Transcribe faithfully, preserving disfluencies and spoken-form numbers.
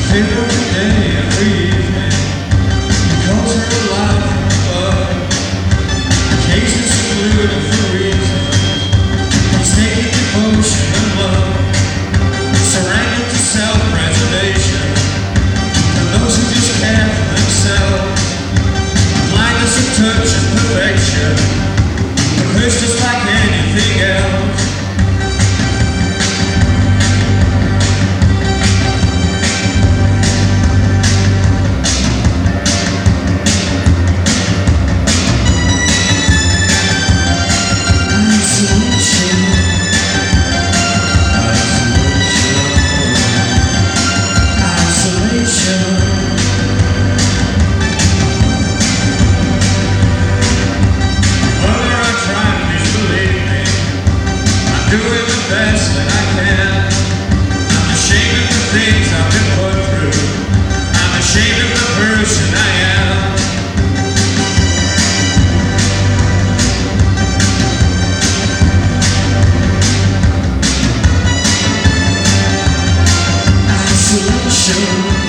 every day, every evening, because her life and love, cases secluded for reasons, mistaken devotion and love, surrendered to self-preservation, for those who just care for themselves, blindness of touch and perfection, the curse just like anything else. Doing the best that I can. I'm ashamed of the things I've been put through. I'm ashamed of the person I am. Isolation.